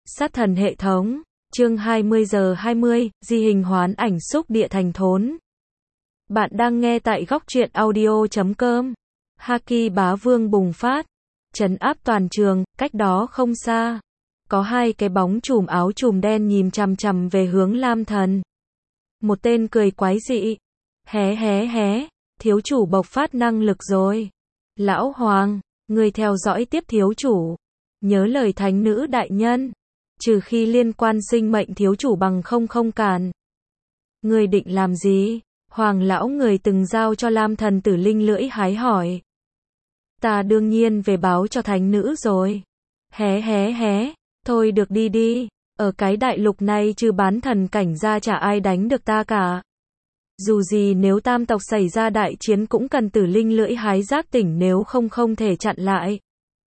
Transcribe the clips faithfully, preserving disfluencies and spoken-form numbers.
Sát thần hệ thống, chương hai mươi giờ hai mươi, di hình hoán ảnh xúc địa thành thốn. Bạn đang nghe tại góc truyện audio chấm com. Haki bá vương bùng phát, trấn áp toàn trường, cách đó không xa. Có hai cái bóng chùm áo chùm đen nhìn chằm chằm về hướng Lam Thần. Một tên cười quái dị. Hé hé hé, thiếu chủ bộc phát năng lực rồi. Lão Hoàng, người theo dõi tiếp thiếu chủ. Nhớ lời thánh nữ đại nhân. Trừ khi liên quan sinh mệnh thiếu chủ bằng không không cản. Người định làm gì? Hoàng lão người từng giao cho Lam Thần tử linh lưỡi hái hỏi. Ta đương nhiên về báo cho thánh nữ rồi. Hé hé hé, thôi được đi đi. Ở cái đại lục này trừ bán thần cảnh ra chả ai đánh được ta cả. Dù gì nếu tam tộc xảy ra đại chiến cũng cần tử linh lưỡi hái giác tỉnh, nếu không không thể chặn lại.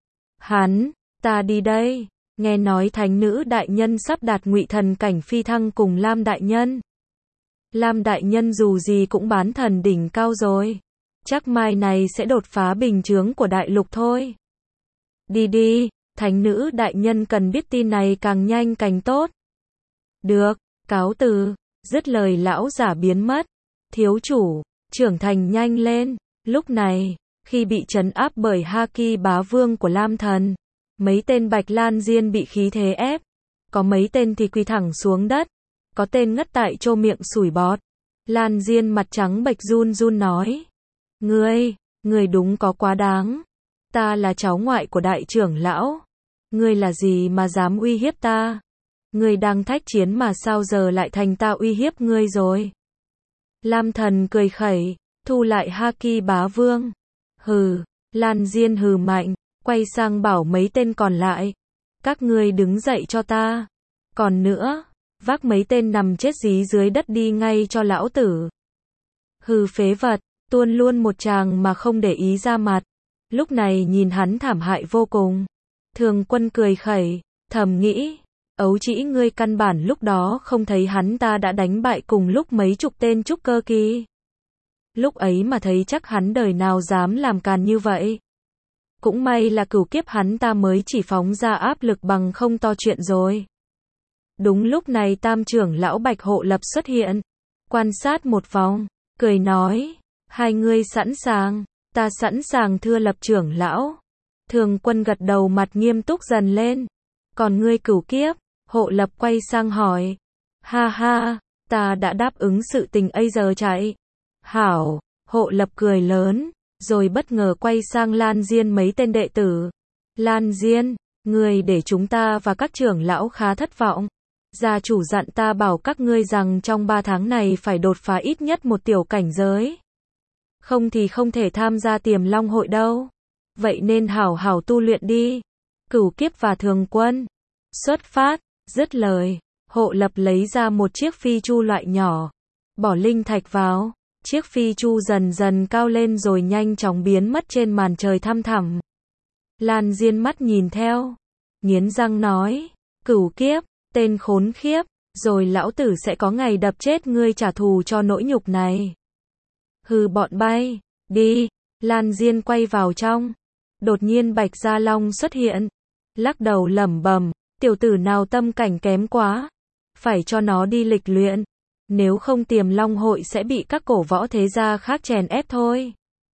Hắn, ta đi đây. Nghe nói thánh nữ đại nhân sắp đạt ngụy thần cảnh phi thăng cùng Lam đại nhân. Lam đại nhân dù gì cũng bán thần đỉnh cao rồi. Chắc mai này sẽ đột phá bình chướng của đại lục thôi. Đi đi, thánh nữ đại nhân cần biết tin này càng nhanh càng tốt. Được, cáo từ. Dứt lời lão giả biến mất. Thiếu chủ, trưởng thành nhanh lên. Lúc này, khi bị trấn áp bởi Haki bá vương của Lam Thần, mấy tên Bạch Lan Diên bị khí thế ép. Có mấy tên thì quỳ thẳng xuống đất. Có tên ngất tại chỗ miệng sủi bọt. Lan Diên mặt trắng bệch run run nói. Ngươi, ngươi đúng có quá đáng. Ta là cháu ngoại của đại trưởng lão. Ngươi là gì mà dám uy hiếp ta? Ngươi đang thách chiến mà sao giờ lại thành ta uy hiếp ngươi rồi? Lam Thần cười khẩy, thu lại Haki bá vương. Hừ, Lan Diên hừ mạnh, quay sang bảo mấy tên còn lại. Các ngươi đứng dậy cho ta. Còn nữa, vác mấy tên nằm chết dí dưới đất đi ngay cho lão tử. Hừ phế vật, tuôn luôn một tràng mà không để ý ra mặt. Lúc này nhìn hắn thảm hại vô cùng. Thường Quân cười khẩy, thầm nghĩ, ấu trĩ ngươi căn bản lúc đó không thấy hắn ta đã đánh bại cùng lúc mấy chục tên trúc cơ kỳ. Lúc ấy mà thấy chắc hắn đời nào dám làm càn như vậy. Cũng may là cửu kiếp hắn ta mới chỉ phóng ra áp lực bằng không to chuyện rồi. Đúng lúc này tam trưởng lão Bạch Hộ Lập xuất hiện. Quan sát một vòng, cười nói, hai ngươi sẵn sàng, ta sẵn sàng thưa Lập trưởng lão. Thường Quân gật đầu, mặt nghiêm túc dần lên. Còn ngươi cửu kiếp? Hộ Lập quay sang hỏi. Ha ha, ta đã đáp ứng sự tình ấy giờ chạy. Hảo, Hộ Lập cười lớn, rồi bất ngờ quay sang Lan Diên mấy tên đệ tử. Lan Diên, ngươi để chúng ta và các trưởng lão khá thất vọng. Gia chủ dặn ta bảo các ngươi rằng trong ba tháng này phải đột phá ít nhất một tiểu cảnh giới. Không thì không thể tham gia Tiềm Long hội đâu. Vậy nên hảo hảo tu luyện đi. Cửu kiếp và Thường Quân xuất phát. Dứt lời, Hộ Lập lấy ra một chiếc phi chu loại nhỏ, bỏ linh thạch vào. Chiếc phi chu dần dần cao lên rồi nhanh chóng biến mất trên màn trời thăm thẳm. Lan Diên mắt nhìn theo, nghiến răng nói, cửu kiếp, tên khốn khiếp, rồi lão tử sẽ có ngày đập chết ngươi trả thù cho nỗi nhục này. Hừ bọn bay, đi. Lan Diên quay vào trong. Đột nhiên Bạch Gia Long xuất hiện, lắc đầu lẩm bẩm, tiểu tử nào tâm cảnh kém quá, phải cho nó đi lịch luyện, nếu không Tiềm Long hội sẽ bị các cổ võ thế gia khác chèn ép thôi.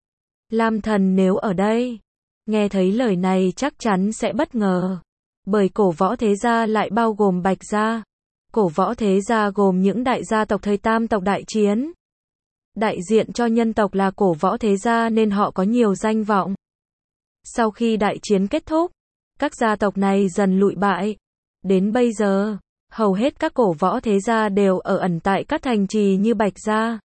Lam Thần nếu ở đây, nghe thấy lời này chắc chắn sẽ bất ngờ, bởi cổ võ thế gia lại bao gồm Bạch Gia. Cổ võ thế gia gồm những đại gia tộc thời tam tộc đại chiến. Đại diện cho nhân tộc là cổ võ thế gia nên họ có nhiều danh vọng. Sau khi đại chiến kết thúc, các gia tộc này dần lụi bại. Đến bây giờ, hầu hết các cổ võ thế gia đều ở ẩn tại các thành trì như Bạch Gia,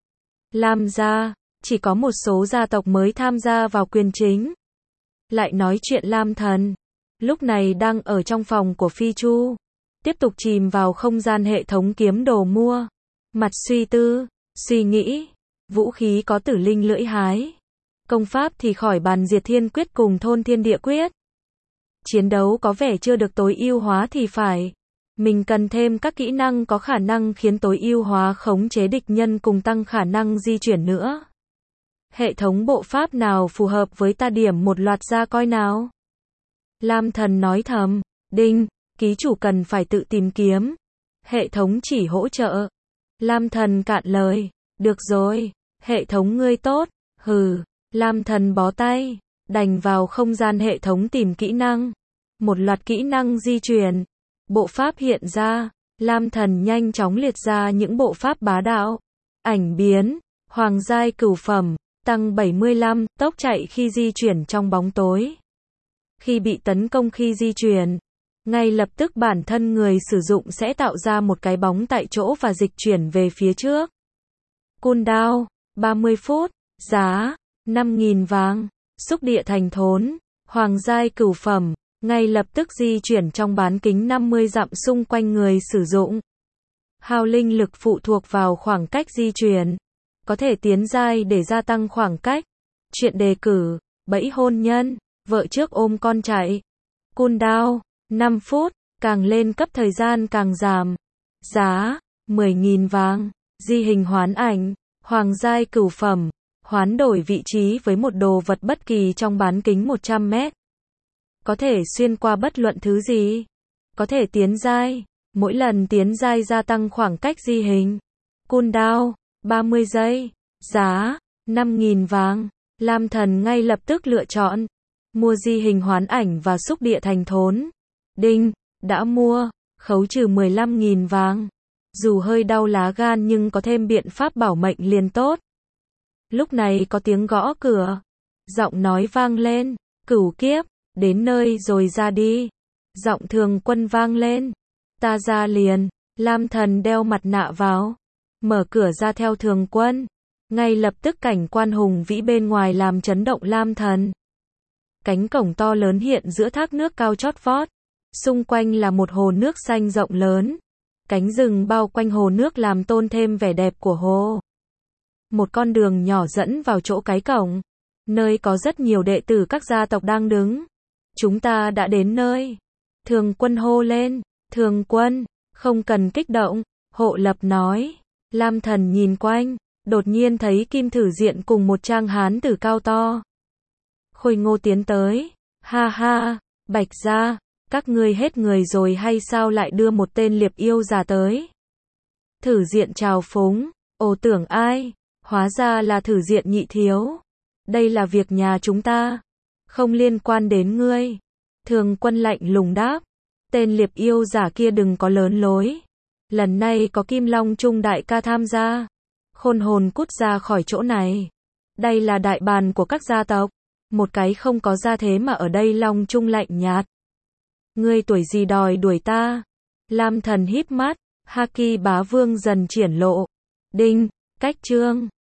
Lam Gia, chỉ có một số gia tộc mới tham gia vào quyền chính. Lại nói chuyện Lam Thần, lúc này đang ở trong phòng của Phi Chu, tiếp tục chìm vào không gian hệ thống kiếm đồ mua. Mặt suy tư, suy nghĩ, vũ khí có tử linh lưỡi hái. Công pháp thì khỏi bàn diệt thiên quyết cùng thôn thiên địa quyết. Chiến đấu có vẻ chưa được tối ưu hóa thì phải. Mình cần thêm các kỹ năng có khả năng khiến tối ưu hóa khống chế địch nhân cùng tăng khả năng di chuyển nữa. Hệ thống bộ pháp nào phù hợp với ta điểm một loạt ra coi nào. Lam Thần nói thầm, đinh, ký chủ cần phải tự tìm kiếm. Hệ thống chỉ hỗ trợ. Lam Thần cạn lời. Được rồi, hệ thống ngươi tốt. Hừ, Lam Thần bó tay, đành vào không gian hệ thống tìm kỹ năng. Một loạt kỹ năng di chuyển. Bộ pháp hiện ra, Lam Thần nhanh chóng liệt ra những bộ pháp bá đạo. Ảnh biến, hoàng giai cửu phẩm, tăng bảy mươi lăm, tốc chạy khi di chuyển trong bóng tối. Khi bị tấn công khi di chuyển, ngay lập tức bản thân người sử dụng sẽ tạo ra một cái bóng tại chỗ và dịch chuyển về phía trước. Cooldown, ba mươi phút, giá, năm nghìn vàng, xúc địa thành thốn, hoàng giai cửu phẩm, ngay lập tức di chuyển trong bán kính năm mươi dặm xung quanh người sử dụng. Hao linh lực phụ thuộc vào khoảng cách di chuyển, có thể tiến giai để gia tăng khoảng cách. Chuyện đề cử, bẫy hôn nhân, vợ trước ôm con chạy. Cooldown, năm phút, càng lên cấp thời gian càng giảm. Giá, mười nghìn vàng, di hình hoán ảnh, hoàng giai cửu phẩm, hoán đổi vị trí với một đồ vật bất kỳ trong bán kính một trăm mét. Có thể xuyên qua bất luận thứ gì. Có thể tiến giai, mỗi lần tiến giai gia tăng khoảng cách di hình. Cooldown, ba mươi giây, giá, năm nghìn vàng. Lam Thần ngay lập tức lựa chọn, mua di hình hoán ảnh và xúc địa thành thốn. Đinh, đã mua, khấu trừ mười lăm nghìn vàng. Dù hơi đau lá gan nhưng có thêm biện pháp bảo mệnh liền tốt. Lúc này có tiếng gõ cửa. Giọng nói vang lên, Cửu Kiếp, đến nơi rồi ra đi. Giọng Thường Quân vang lên, ta ra liền. Lam Thần đeo mặt nạ vào, mở cửa ra theo Thường Quân. Ngay lập tức cảnh quan hùng vĩ bên ngoài làm chấn động Lam Thần. Cánh cổng to lớn hiện giữa thác nước cao chót vót. Xung quanh là một hồ nước xanh rộng lớn. Cánh rừng bao quanh hồ nước làm tôn thêm vẻ đẹp của hồ. Một con đường nhỏ dẫn vào chỗ cái cổng, nơi có rất nhiều đệ tử các gia tộc đang đứng. Chúng ta đã đến nơi. Thường Quân hô lên. Thường Quân, không cần kích động, Hộ Lập nói. Lam Thần nhìn quanh, đột nhiên thấy Kim Thử Diện cùng một trang hán tử cao to. Khôi ngô tiến tới. Ha ha, Bạch gia, các ngươi hết người rồi hay sao lại đưa một tên liệp yêu già tới? Thử Diện chào phúng. Ồ, tưởng ai? Hóa ra là Thử Diện nhị thiếu. Đây là việc nhà chúng ta, không liên quan đến ngươi. Thường Quân lạnh lùng đáp. Tên liệp yêu giả kia đừng có lớn lối. Lần này có Kim Long Trung đại ca tham gia. Khôn hồn cút ra khỏi chỗ này. Đây là đại bàn của các gia tộc. Một cái không có gia thế mà ở đây Long Trung lạnh nhạt. Ngươi tuổi gì đòi đuổi ta? Lam Thần híp mắt, Haki bá vương dần triển lộ. Đinh, cách chương.